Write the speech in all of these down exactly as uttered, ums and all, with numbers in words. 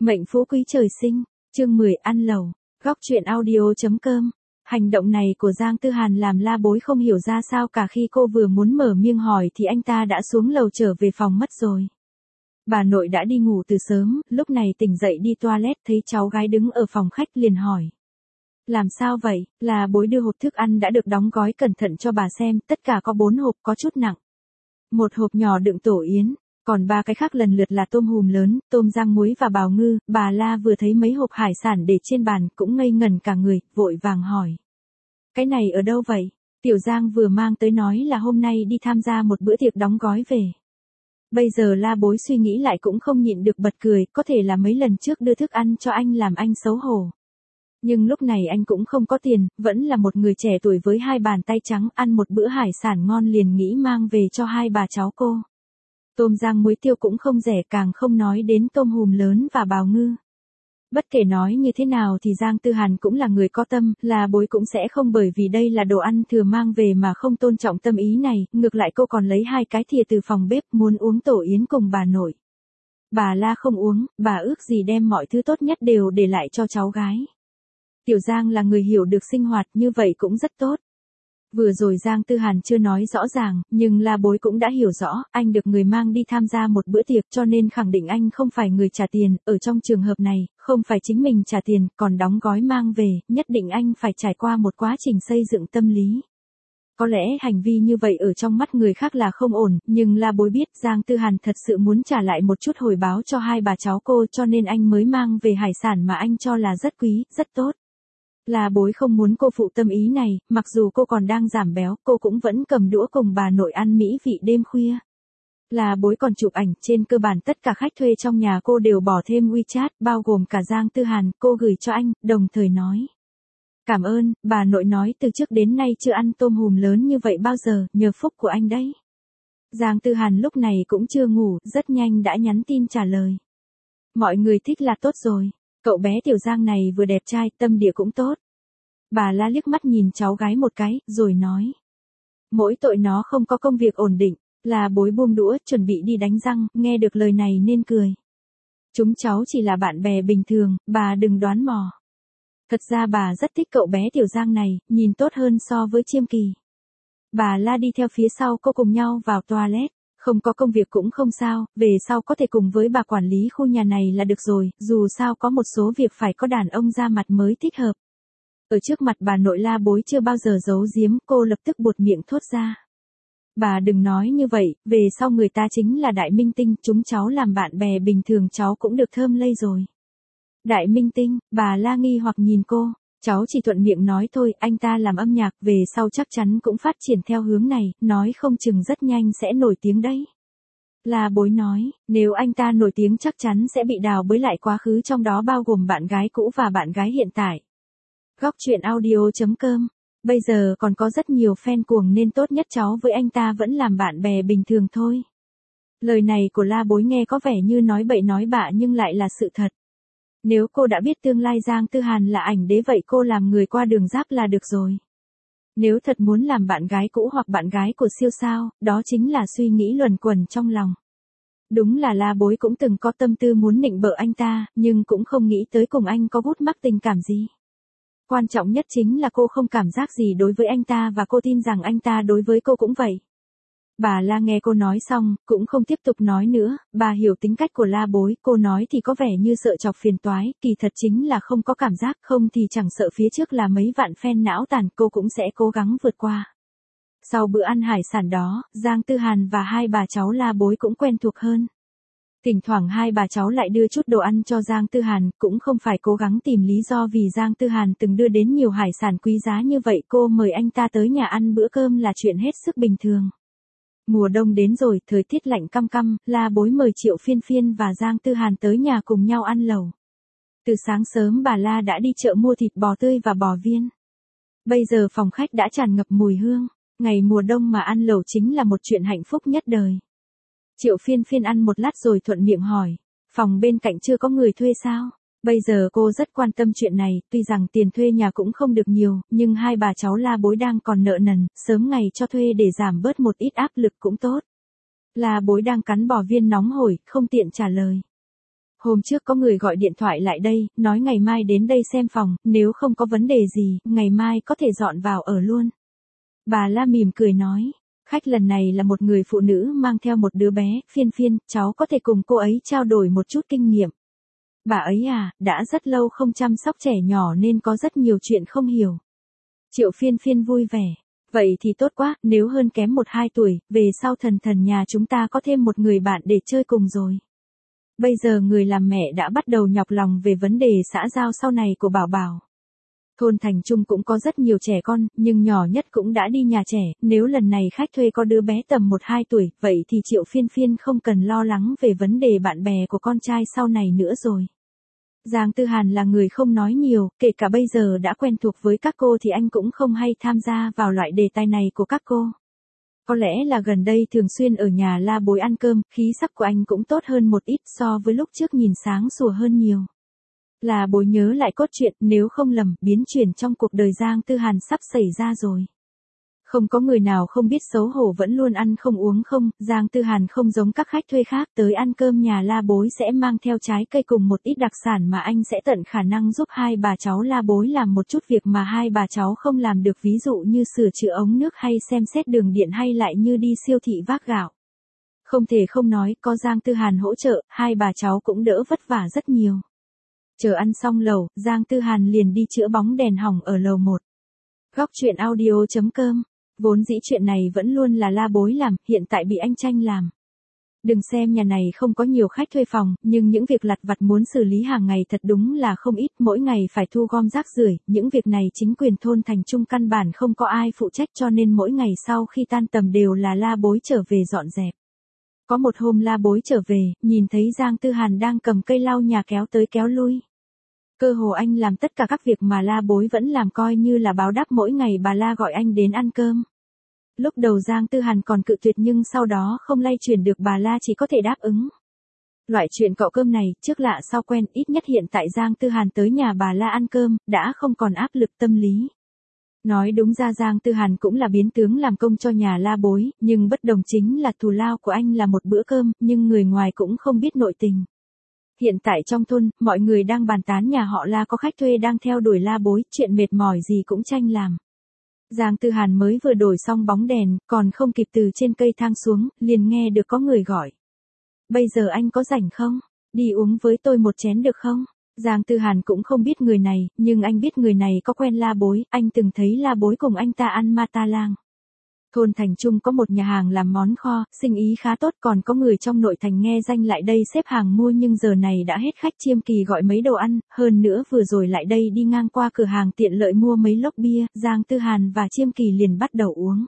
Mệnh phú quý trời sinh, chương mười ăn lẩu, góc truyện audio.com. Hành động này của Giang Tư Hàn làm La Bối không hiểu ra sao cả, khi cô vừa muốn mở miệng hỏi thì anh ta đã xuống lầu trở về phòng mất rồi. Bà nội đã đi ngủ từ sớm, lúc này tỉnh dậy đi toilet thấy cháu gái đứng ở phòng khách liền hỏi. Làm sao vậy? La Bối đưa hộp thức ăn đã được đóng gói cẩn thận cho bà xem, tất cả có bốn hộp có chút nặng. Một hộp nhỏ đựng tổ yến, còn ba cái khác lần lượt là tôm hùm lớn, tôm rang muối và bào ngư. Bà La vừa thấy mấy hộp hải sản để trên bàn cũng ngây ngẩn cả người, vội vàng hỏi. Cái này ở đâu vậy? Tiểu Giang vừa mang tới nói là hôm nay đi tham gia một bữa tiệc đóng gói về. Bây giờ La Bối suy nghĩ lại cũng không nhịn được bật cười, có thể là mấy lần trước đưa thức ăn cho anh làm anh xấu hổ. Nhưng lúc này anh cũng không có tiền, vẫn là một người trẻ tuổi với hai bàn tay trắng, ăn một bữa hải sản ngon liền nghĩ mang về cho hai bà cháu cô. Tôm rang muối tiêu cũng không rẻ, càng không nói đến tôm hùm lớn và bào ngư. Bất kể nói như thế nào thì Giang Tư Hàn cũng là người có tâm, La Bối cũng sẽ không bởi vì đây là đồ ăn thừa mang về mà không tôn trọng tâm ý này, ngược lại cô còn lấy hai cái thìa từ phòng bếp muốn uống tổ yến cùng bà nội. Bà La không uống, bà ước gì đem mọi thứ tốt nhất đều để lại cho cháu gái. Tiểu Giang là người hiểu được sinh hoạt, như vậy cũng rất tốt. Vừa rồi Giang Tư Hàn chưa nói rõ ràng, nhưng La Bối cũng đã hiểu rõ, anh được người mang đi tham gia một bữa tiệc cho nên khẳng định anh không phải người trả tiền, ở trong trường hợp này, không phải chính mình trả tiền, còn đóng gói mang về, nhất định anh phải trải qua một quá trình xây dựng tâm lý. Có lẽ hành vi như vậy ở trong mắt người khác là không ổn, nhưng La Bối biết Giang Tư Hàn thật sự muốn trả lại một chút hồi báo cho hai bà cháu cô, cho nên anh mới mang về hải sản mà anh cho là rất quý, rất tốt. La Bối không muốn cô phụ tâm ý này, mặc dù cô còn đang giảm béo, cô cũng vẫn cầm đũa cùng bà nội ăn mỹ vị đêm khuya. La Bối còn chụp ảnh, trên cơ bản tất cả khách thuê trong nhà cô đều bỏ thêm WeChat, bao gồm cả Giang Tư Hàn, cô gửi cho anh, đồng thời nói. Cảm ơn, bà nội nói từ trước đến nay chưa ăn tôm hùm lớn như vậy bao giờ, nhờ phúc của anh đấy. Giang Tư Hàn lúc này cũng chưa ngủ, rất nhanh đã nhắn tin trả lời. Mọi người thích là tốt rồi. Cậu bé Tiểu Giang này vừa đẹp trai, tâm địa cũng tốt. Bà La liếc mắt nhìn cháu gái một cái, rồi nói. Mỗi tội nó không có công việc ổn định. La Bối buông đũa, chuẩn bị đi đánh răng, nghe được lời này nên cười. Chúng cháu chỉ là bạn bè bình thường, bà đừng đoán mò. Thật ra bà rất thích cậu bé Tiểu Giang này, nhìn tốt hơn so với Chiêm Kỳ. Bà La đi theo phía sau cô cùng nhau vào toilet. Không có công việc cũng không sao, về sau có thể cùng với bà quản lý khu nhà này là được rồi, dù sao có một số việc phải có đàn ông ra mặt mới thích hợp. Ở trước mặt bà nội La Bối chưa bao giờ giấu giếm, cô lập tức buột miệng thốt ra. Bà đừng nói như vậy, về sau người ta chính là đại minh tinh, chúng cháu làm bạn bè bình thường cháu cũng được thơm lây rồi. Đại minh tinh, bà La nghi hoặc nhìn cô. Cháu chỉ thuận miệng nói thôi, anh ta làm âm nhạc, về sau chắc chắn cũng phát triển theo hướng này, nói không chừng rất nhanh sẽ nổi tiếng đấy. La Bối nói, nếu anh ta nổi tiếng chắc chắn sẽ bị đào bới lại quá khứ, trong đó bao gồm bạn gái cũ và bạn gái hiện tại. Góc truyện audio.com. Bây giờ còn có rất nhiều fan cuồng nên tốt nhất cháu với anh ta vẫn làm bạn bè bình thường thôi. Lời này của La Bối nghe có vẻ như nói bậy nói bạ nhưng lại là sự thật. Nếu cô đã biết tương lai Giang Tư Hàn là ảnh đế vậy cô làm người qua đường giáp là được rồi. Nếu thật muốn làm bạn gái cũ hoặc bạn gái của siêu sao, đó chính là suy nghĩ luẩn quẩn trong lòng. Đúng là La Bối cũng từng có tâm tư muốn nịnh bợ anh ta, nhưng cũng không nghĩ tới cùng anh có gút mắc tình cảm gì. Quan trọng nhất chính là cô không cảm giác gì đối với anh ta và cô tin rằng anh ta đối với cô cũng vậy. Bà La nghe cô nói xong, cũng không tiếp tục nói nữa, bà hiểu tính cách của La Bối, cô nói thì có vẻ như sợ chọc phiền toái, kỳ thật chính là không có cảm giác, không thì chẳng sợ phía trước là mấy vạn fan não tàn, cô cũng sẽ cố gắng vượt qua. Sau bữa ăn hải sản đó, Giang Tư Hàn và hai bà cháu La Bối cũng quen thuộc hơn. Thỉnh thoảng hai bà cháu lại đưa chút đồ ăn cho Giang Tư Hàn, cũng không phải cố gắng tìm lý do vì Giang Tư Hàn từng đưa đến nhiều hải sản quý giá như vậy, cô mời anh ta tới nhà ăn bữa cơm là chuyện hết sức bình thường. Mùa đông đến rồi, thời tiết lạnh căm căm, La Bối mời Triệu Phiên Phiên và Giang Tư Hàn tới nhà cùng nhau ăn lẩu. Từ sáng sớm bà La đã đi chợ mua thịt bò tươi và bò viên. Bây giờ phòng khách đã tràn ngập mùi hương, ngày mùa đông mà ăn lẩu chính là một chuyện hạnh phúc nhất đời. Triệu Phiên Phiên ăn một lát rồi thuận miệng hỏi, phòng bên cạnh chưa có người thuê sao? Bây giờ cô rất quan tâm chuyện này, tuy rằng tiền thuê nhà cũng không được nhiều, nhưng hai bà cháu La Bối đang còn nợ nần, sớm ngày cho thuê để giảm bớt một ít áp lực cũng tốt. La Bối đang cắn bò viên nóng hổi, không tiện trả lời. Hôm trước có người gọi điện thoại lại đây, nói ngày mai đến đây xem phòng, nếu không có vấn đề gì, ngày mai có thể dọn vào ở luôn. Bà La mỉm cười nói, khách lần này là một người phụ nữ mang theo một đứa bé, Phiên Phiên, cháu có thể cùng cô ấy trao đổi một chút kinh nghiệm. Bà ấy à, đã rất lâu không chăm sóc trẻ nhỏ nên có rất nhiều chuyện không hiểu. Triệu Phiên Phiên vui vẻ. Vậy thì tốt quá, nếu hơn kém một hai tuổi, về sau thần thần nhà chúng ta có thêm một người bạn để chơi cùng rồi. Bây giờ người làm mẹ đã bắt đầu nhọc lòng về vấn đề xã giao sau này của Bảo Bảo. Thôn Thành Trung cũng có rất nhiều trẻ con, nhưng nhỏ nhất cũng đã đi nhà trẻ, nếu lần này khách thuê có đứa bé tầm một hai tuổi, vậy thì Triệu Phiên Phiên không cần lo lắng về vấn đề bạn bè của con trai sau này nữa rồi. Giang Tư Hàn là người không nói nhiều, kể cả bây giờ đã quen thuộc với các cô thì anh cũng không hay tham gia vào loại đề tài này của các cô. Có lẽ là gần đây thường xuyên ở nhà La Bối ăn cơm, khí sắc của anh cũng tốt hơn một ít so với lúc trước nhìn sáng sủa hơn nhiều. La Bối nhớ lại cốt truyện, nếu không lầm, biến chuyển trong cuộc đời Giang Tư Hàn sắp xảy ra rồi. Không có người nào không biết xấu hổ vẫn luôn ăn không uống không, Giang Tư Hàn không giống các khách thuê khác tới ăn cơm nhà La Bối sẽ mang theo trái cây cùng một ít đặc sản mà anh sẽ tận khả năng giúp hai bà cháu La Bối làm một chút việc mà hai bà cháu không làm được, ví dụ như sửa chữa ống nước hay xem xét đường điện hay lại như đi siêu thị vác gạo. Không thể không nói, có Giang Tư Hàn hỗ trợ, hai bà cháu cũng đỡ vất vả rất nhiều. Chờ ăn xong lẩu, Giang Tư Hàn liền đi chữa bóng đèn hỏng ở lầu một. Góc truyện audio chấm com. Vốn dĩ chuyện này vẫn luôn là La Bối làm, hiện tại bị anh Tranh làm. Đừng xem nhà này không có nhiều khách thuê phòng, nhưng những việc lặt vặt muốn xử lý hàng ngày thật đúng là không ít, mỗi ngày phải thu gom rác rưởi, những việc này chính quyền thôn Thành Trung căn bản không có ai phụ trách cho nên mỗi ngày sau khi tan tầm đều là La Bối trở về dọn dẹp. Có một hôm La Bối trở về, nhìn thấy Giang Tư Hàn đang cầm cây lau nhà kéo tới kéo lui. Cơ hồ anh làm tất cả các việc mà La Bối vẫn làm coi như là báo đáp mỗi ngày bà La gọi anh đến ăn cơm. Lúc đầu Giang Tư Hàn còn cự tuyệt nhưng sau đó không lay chuyển được bà La chỉ có thể đáp ứng. Loại chuyện cọ cơm này, trước lạ sau quen, ít nhất hiện tại Giang Tư Hàn tới nhà bà La ăn cơm, đã không còn áp lực tâm lý. Nói đúng ra Giang Tư Hàn cũng là biến tướng làm công cho nhà La Bối, nhưng bất đồng chính là thù lao của anh là một bữa cơm, nhưng người ngoài cũng không biết nội tình. Hiện tại trong thôn, mọi người đang bàn tán nhà họ La có khách thuê đang theo đuổi La Bối, chuyện mệt mỏi gì cũng Tranh làm. Giang Tư Hàn mới vừa đổi xong bóng đèn, còn không kịp từ trên cây thang xuống, liền nghe được có người gọi. Bây giờ anh có rảnh không? Đi uống với tôi một chén được không? Giang Tư Hàn cũng không biết người này, nhưng anh biết người này có quen La Bối, anh từng thấy La Bối cùng anh ta ăn ma ta lang. Thôn Thành Trung có một nhà hàng làm món kho, sinh ý khá tốt, còn có người trong nội thành nghe danh lại đây xếp hàng mua nhưng giờ này đã hết khách. Chiêm Kỳ gọi mấy đồ ăn, hơn nữa vừa rồi lại đây đi ngang qua cửa hàng tiện lợi mua mấy lốc bia, Giang Tư Hàn và Chiêm Kỳ liền bắt đầu uống.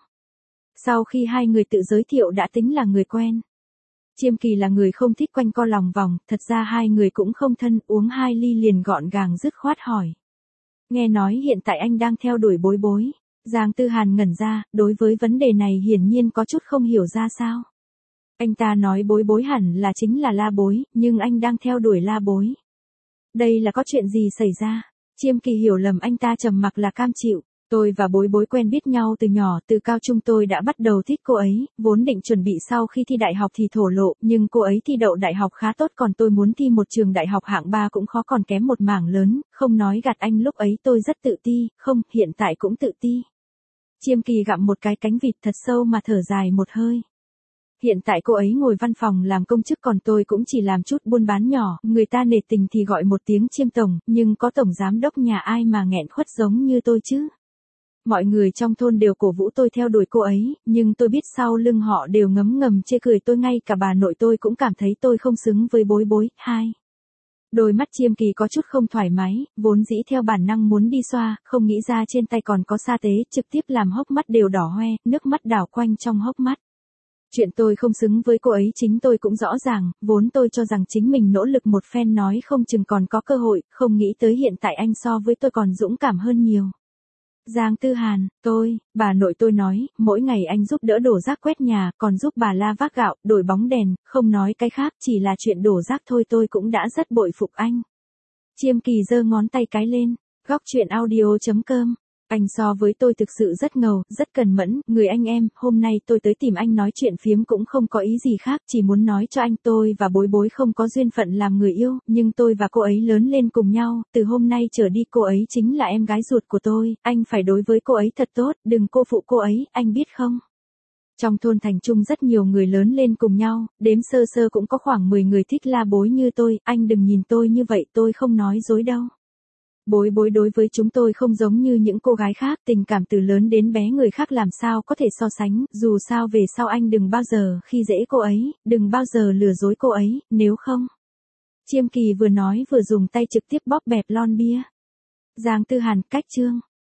Sau khi hai người tự giới thiệu đã tính là người quen. Chiêm Kỳ là người không thích quanh co lòng vòng, thật ra hai người cũng không thân, uống hai ly liền gọn gàng dứt khoát hỏi. Nghe nói hiện tại anh đang theo đuổi Bối Bối. Giang Tư Hàn ngẩn ra, đối với vấn đề này hiển nhiên có chút không hiểu ra sao. Anh ta nói Bối Bối hẳn là chính là La Bối, nhưng anh đang theo đuổi La Bối. Đây là có chuyện gì xảy ra? Chiêm Kỳ hiểu lầm anh ta trầm mặc là cam chịu. Tôi và Bối Bối quen biết nhau từ nhỏ, từ cao trung tôi đã bắt đầu thích cô ấy, vốn định chuẩn bị sau khi thi đại học thì thổ lộ, nhưng cô ấy thi đậu đại học khá tốt còn tôi muốn thi một trường đại học hạng ba cũng khó, còn kém một mảng lớn, không nói gạt anh lúc ấy tôi rất tự ti, không, hiện tại cũng tự ti. Chiêm Kỳ gặm một cái cánh vịt thật sâu mà thở dài một hơi. Hiện tại cô ấy ngồi văn phòng làm công chức còn tôi cũng chỉ làm chút buôn bán nhỏ, người ta nể tình thì gọi một tiếng Chiêm tổng, nhưng có tổng giám đốc nhà ai mà nghẹn khuất giống như tôi chứ. Mọi người trong thôn đều cổ vũ tôi theo đuổi cô ấy, nhưng tôi biết sau lưng họ đều ngấm ngầm chê cười tôi, ngay cả bà nội tôi cũng cảm thấy tôi không xứng với Bối Bối. Hai. Đôi mắt Chiêm Kỳ có chút không thoải mái, vốn dĩ theo bản năng muốn đi xoa, không nghĩ ra trên tay còn có sa tế, trực tiếp làm hốc mắt đều đỏ hoe, nước mắt đảo quanh trong hốc mắt. Chuyện tôi không xứng với cô ấy chính tôi cũng rõ ràng, vốn tôi cho rằng chính mình nỗ lực một phen nói không chừng còn có cơ hội, không nghĩ tới hiện tại anh so với tôi còn dũng cảm hơn nhiều. Giang Tư Hàn, tôi, bà nội tôi nói, mỗi ngày anh giúp đỡ đổ rác quét nhà, còn giúp bà La vác gạo, đổi bóng đèn, không nói cái khác, chỉ là chuyện đổ rác thôi tôi cũng đã rất bội phục anh. Chiêm Kỳ giơ ngón tay cái lên, góc truyện audio chấm com. Anh so với tôi thực sự rất ngầu, rất cần mẫn, người anh em, hôm nay tôi tới tìm anh nói chuyện phiếm cũng không có ý gì khác, chỉ muốn nói cho anh tôi và bối bối không có duyên phận làm người yêu, nhưng tôi và cô ấy lớn lên cùng nhau, từ hôm nay trở đi cô ấy chính là em gái ruột của tôi, anh phải đối với cô ấy thật tốt, đừng cô phụ cô ấy, anh biết không? Trong thôn thành trung rất nhiều người lớn lên cùng nhau, đếm sơ sơ cũng có khoảng mười người thích la bối như tôi, anh đừng nhìn tôi như vậy tôi không nói dối đâu. Bối bối đối với chúng tôi không giống như những cô gái khác, tình cảm từ lớn đến bé người khác làm sao có thể so sánh, dù sao về sau anh đừng bao giờ khi dễ cô ấy, đừng bao giờ lừa dối cô ấy, nếu không. Chiêm Kỳ vừa nói vừa dùng tay trực tiếp bóp bẹp lon bia. Giang Tư Hàn, cách chương.